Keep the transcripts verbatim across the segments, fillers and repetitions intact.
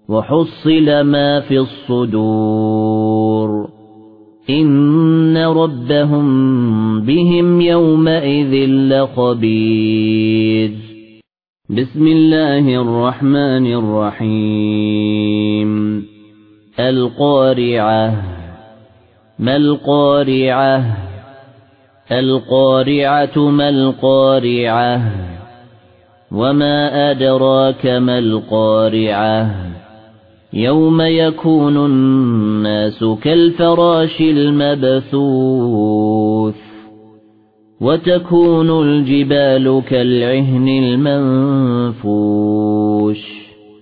وحصل ما في الصدور إن ربهم بهم يومئذ لخبير. بسم الله الرحمن الرحيم. القارعة. ما القارعة؟ القارعة ما القارعة وما أدراك ما القارعة يوم يكون الناس كالفراش المبثوث وتكون الجبال كالعهن المنفوش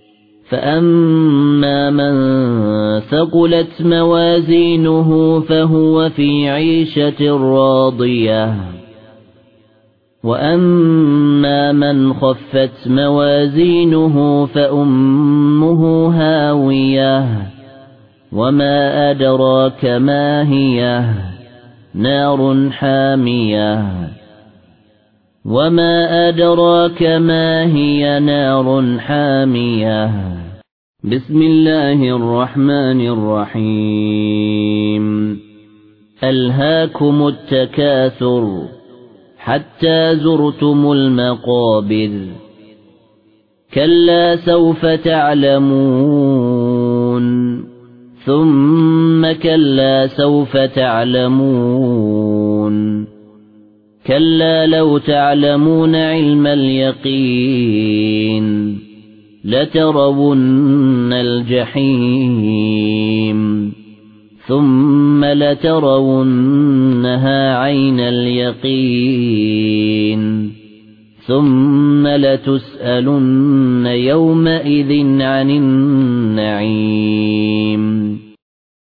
فأما من ثقلت موازينه فهو في عيشة راضية وأما من خفت موازينه فأمه هاوية وما أدراك ما هي نار حامية وما أدراك ما هي نار حامية. بسم الله الرحمن الرحيم. ألهاكم التكاثر حتى زرتم المقابر كلا سوف تعلمون ثم كلا سوف تعلمون كلا لو تعلمون علم اليقين لترون الجحيم ثم لترونها عين اليقين ثم لتسألن يومئذ عن النعيم.